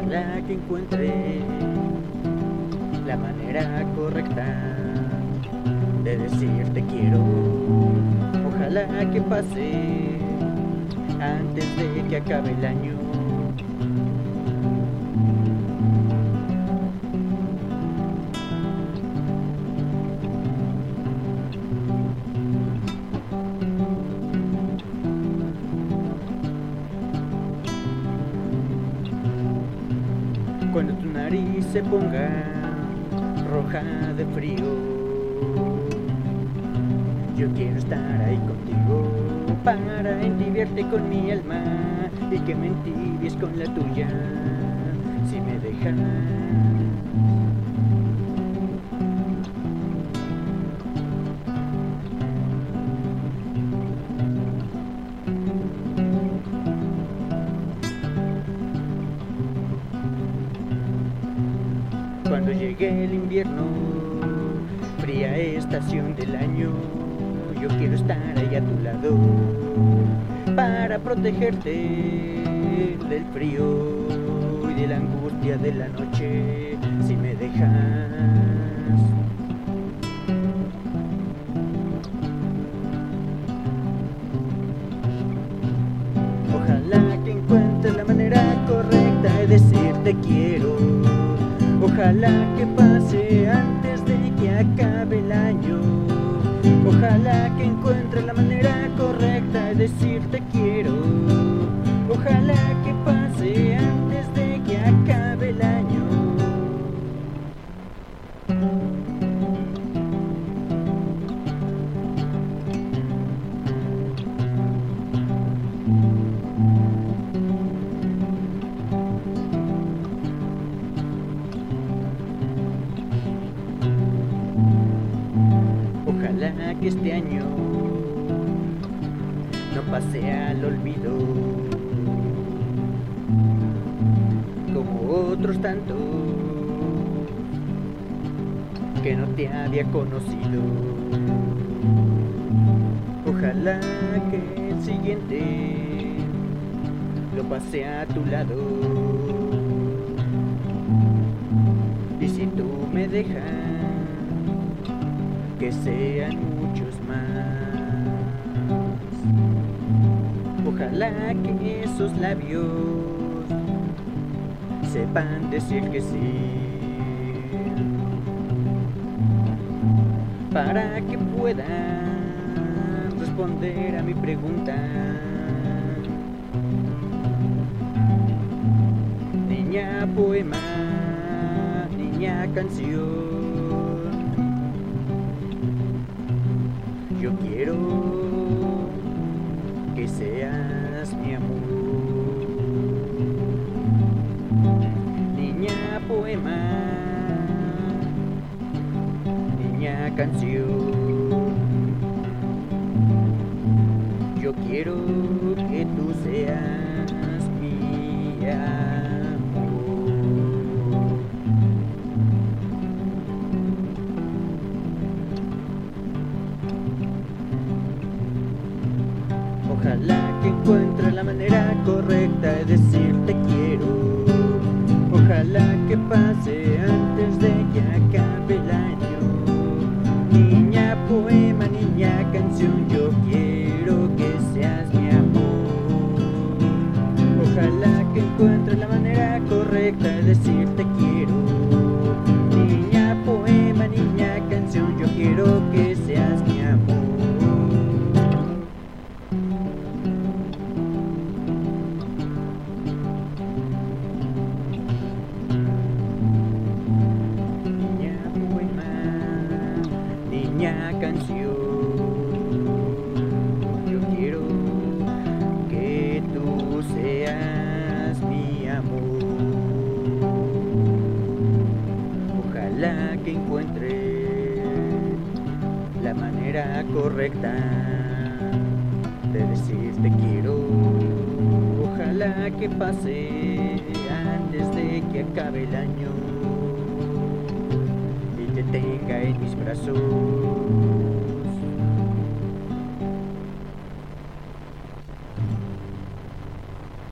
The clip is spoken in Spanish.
Ojalá que encuentre la manera correcta de decir te quiero. Ojalá que pase antes de que acabe el año. Cuando tu nariz se ponga roja de frío, yo quiero estar ahí contigo para entibiarte con mi alma y que me entibies con la tuya, si me dejas. Cuando llegue el invierno, fría estación del año, yo quiero estar ahí a tu lado para protegerte del frío y de la angustia de la noche, si me dejas. Ojalá que encuentres la manera correcta de decir te quiero. Ojalá que pase antes de que acabe el año. Ojalá que encuentres la manera correcta de decir te quiero. Ojalá que pase antes de que acabe el año. Ojalá que este año no pase al olvido como otros tantos que no te había conocido. Ojalá que el siguiente lo pase a tu lado, y si tú me dejas que sean muchos más. Ojalá que esos labios sepan decir que sí, para que puedan responder a mi pregunta. Niña poema, niña canción, yo quiero que seas mi amor. Niña poema, niña canción, yo quiero que tú seas mi amor. Ojalá que encuentre la manera correcta de decir te quiero. Ojalá que pase antes de que acabe el año. Niña poema, niña canción, yo quiero que seas mi amor. Ojalá que encuentre la manera correcta de decir te quiero. Niña poema, niña canción, yo quiero que seas mi amor. Niña canción, yo quiero que tú seas mi amor. Ojalá que encuentre la manera correcta de decir te quiero. Ojalá que pase antes de que acabe el año y te tenga en mis brazos.